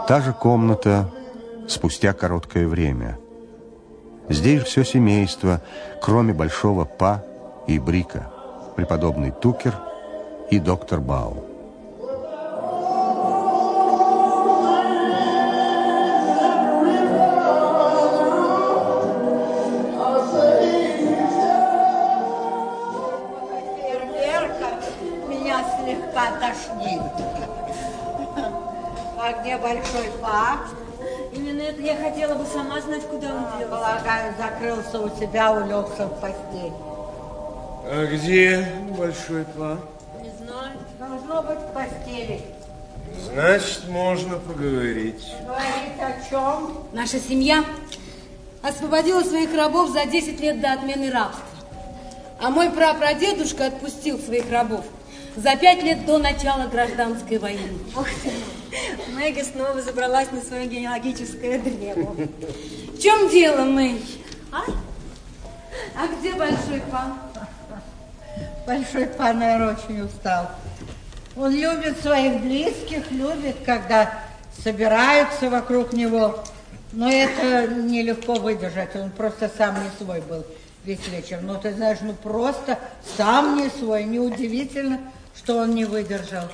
Та же комната спустя короткое время. Здесь все семейство, кроме большого Па и Брика, преподобный Тукер и доктор Бау. Меня слегка тошнит. А где большой Па? Именно это я хотела бы сама знать, куда он делся. Полагаю, закрылся у себя, улегся в постель. А где большой Па? Не знаю. Должно быть в постели. Значит, можно поговорить. Говорит о чем? Наша семья освободила своих рабов за 10 лет до отмены рабства. А мой прапрадедушка отпустил своих рабов за 5 лет до начала гражданской войны. Ух ты, Мэгги снова забралась на свое генеалогическое древо. В чем дело, Мэгги? А где большой Па? Большой Па, наверное, очень устал. Он любит своих близких, любит, когда собираются вокруг него. Но это нелегко выдержать. Он просто сам не свой был весь вечер. Ну, ты знаешь, ну просто сам не свой. Неудивительно, что он не выдержал.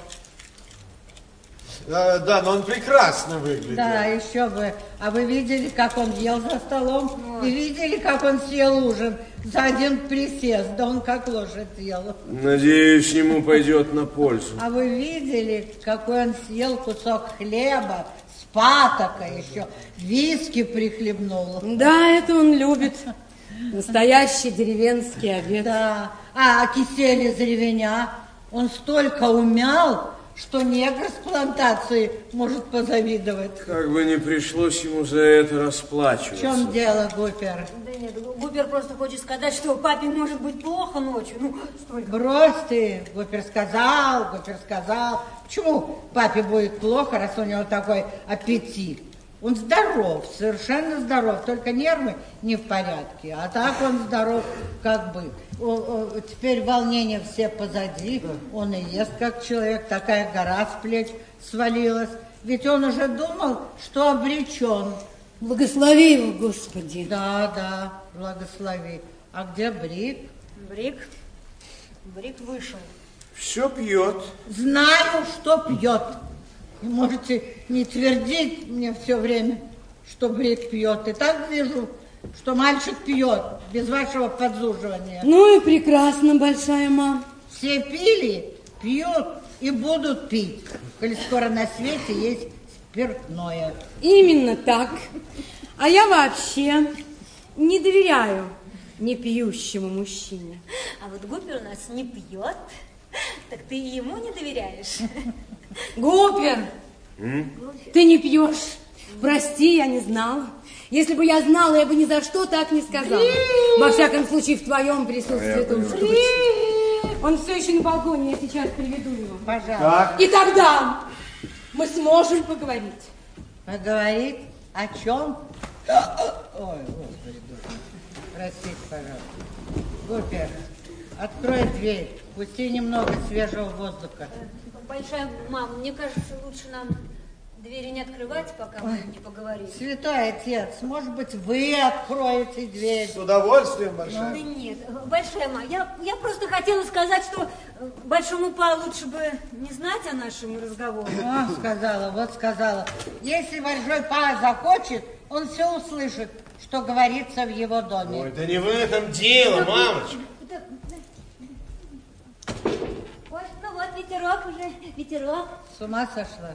Да, но он прекрасно выглядел. Да, еще бы. А вы видели, как он ел за столом? И видели, как он съел ужин за один присест? Да он как лошадь ел. Надеюсь, ему пойдет на пользу. А вы видели, какой он съел кусок хлеба с патокой еще? Виски прихлебнул. Да, это он любит. Настоящий деревенский обед. Да. А кисель из ревеня? Он столько умял, что негр с плантации может позавидовать. Как бы не пришлось ему за это расплачиваться. В чем дело, Гупер? Да нет, Гупер просто хочет сказать, что папе может быть плохо ночью. Ну, столько. Брось ты, Гупер сказал. Почему папе будет плохо, раз у него такой аппетит? Он здоров, совершенно здоров, только нервы не в порядке. А так он здоров, как бы. Теперь волнения все позади. Он и ест как человек, такая гора с плеч свалилась. Ведь он уже думал, что обречен. Благослови его, Господи. Да, благослови. А где Брик? Брик вышел. Все пьет. Знаю, что пьет. И можете не твердить мне все время, что Брик пьет. И так вижу, что мальчик пьет, без вашего подзуживания. Ну и прекрасно, большая мама. Все пили, пьют и будут пить, коли скоро на свете есть спиртное. Именно так. А я вообще не доверяю непьющему мужчине. А вот Гупер у нас не пьет. Так ты и ему не доверяешь? Гупер, ты не пьешь. Прости, я не знала. Если бы я знала, я бы ни за что так не сказала. Во всяком случае, в твоем присутствии это уж точно. Он все еще на балконе, я сейчас приведу его. Пожалуйста. И тогда мы сможем поговорить. Поговорить? О чем? Ой, Господи, простите, пожалуйста. Гупер, открой дверь, пусти немного свежего воздуха. Большая мама, мне кажется, лучше нам двери не открывать, пока мы не поговорим. Святой отец, может быть, вы откроете дверь? С удовольствием, большая. Да нет, большая мама, я просто хотела сказать, что большому Па лучше бы не знать о нашем разговоре. Сказала. Если большой Па захочет, он все услышит, что говорится в его доме. Ой, да не в этом дело, мамочка. Ой, ну вот ветерок. С ума сошла?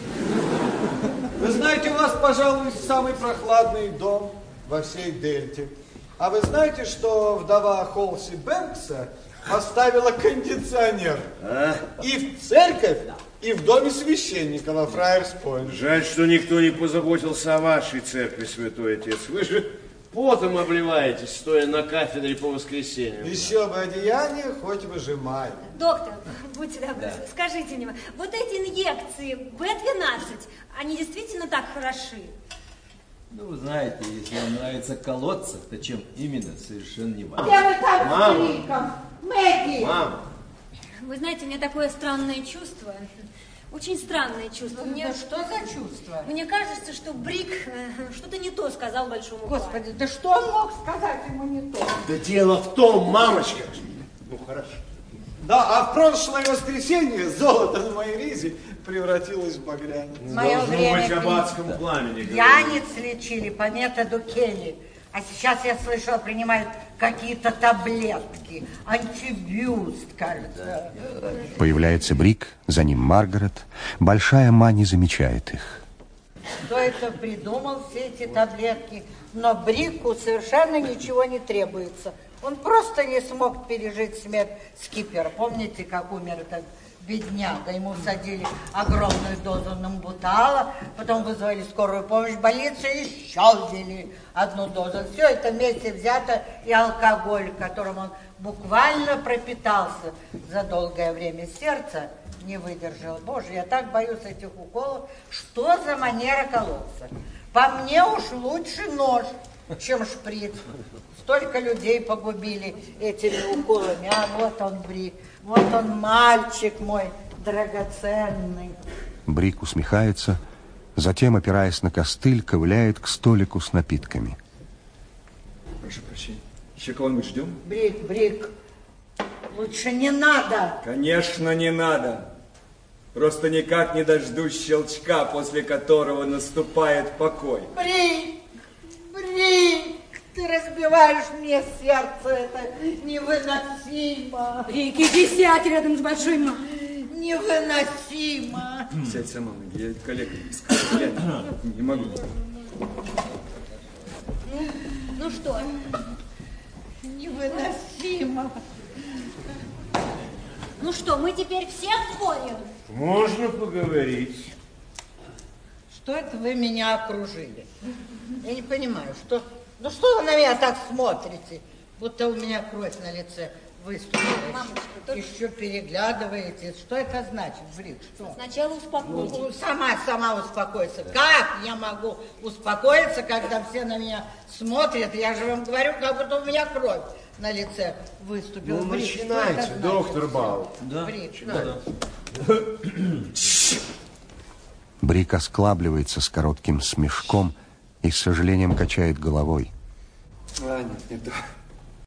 Вы знаете, у вас, пожалуй, самый прохладный дом во всей Дельте. А вы знаете, что вдова Холси Бэнкса поставила кондиционер и в церковь, и в доме священника во Фраерс-Пойнт? Жаль, что никто не позаботился о вашей церкви, святой отец. Вы же потом обливаетесь, стоя на кафедре по воскресеньям. Еще бы одеяние хоть выжимай. Доктор, будьте добры, скажите мне, вот эти инъекции B12, они действительно так хороши? Ну, вы знаете, если вам нравится колоться, то чем именно, совершенно не важно. Где вы там с криком? Мэгги! Мама! Вы знаете, у меня такое странное чувство. Очень странное чувство. Да что за чувство? Мне кажется, что Брик что-то не то сказал большому Господи, да что он мог сказать ему не то? Да дело в том, мамочка. Ну, хорошо. Да, а в прошлое воскресенье золото на моей ризе превратилось в багряное. Должно быть об адском пламени. Пьяниц лечили по методу Келли. А сейчас, я слышала, принимают какие-то таблетки. Антибиост, кажется. Появляется Брик, за ним Маргарет. Большая Ма не замечает их. Кто это придумал, все эти таблетки? Но Брику совершенно ничего не требуется. Он просто не смог пережить смерть Скипера. Помните, как умер этот бедняга? Ему всадили огромную дозу намбутала, потом вызвали скорую помощь в больницу и еще ввели одну дозу. Все это вместе взято и алкоголь, которым он буквально пропитался за долгое время. Сердце не выдержало. Боже, я так боюсь этих уколов. Что за манера колоться? По мне уж лучше нож, чем шприц. Столько людей погубили этими уколами. А вот он, Брик, вот он, мальчик мой драгоценный. Брик усмехается, затем, опираясь на костыль, ковыляет к столику с напитками. Прошу прощения. Еще кого-нибудь ждем? Брик, лучше не надо. Конечно, не надо. Просто никак не дождусь щелчка, после которого наступает покой. Брик, ты разбиваешь мне сердце, это невыносимо. Брик, иди сядь рядом с большой Ма. Невыносимо. Сядь сама, я коллега не скажу, я не могу. Ну что? Невыносимо. Ну что, мы теперь всех поняли? Можно поговорить. Что это вы меня окружили? Я не понимаю, что... Ну что вы на меня так смотрите? Будто у меня кровь на лице выступила. Мамочка, только... Еще переглядываетесь. Что это значит, Брик? Что? Сначала успокойтесь. Ну, сама успокойся. Как я могу успокоиться, когда все на меня смотрят? Я же вам говорю, как будто у меня кровь на лице выступила. Ну, Брик, начинайте, доктор Бау. Да, Брик, да. Брик осклабливается с коротким смешком и с сожалением качает головой. А, нет,